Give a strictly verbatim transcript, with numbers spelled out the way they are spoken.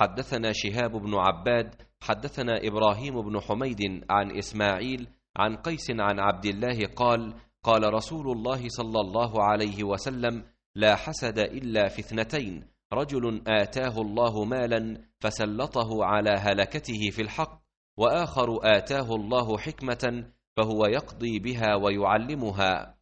حدثنا شهاب بن عباد حدثنا إبراهيم بن حميد عن إسماعيل عن قيس عن عبد الله قال قال رسول الله صلى الله عليه وسلم: لا حسد إلا في اثنتين: رجل آتاه الله مالا فسلطه على هلكته في الحق، وآخر آتاه الله حكمة فهو يقضي بها ويعلمها.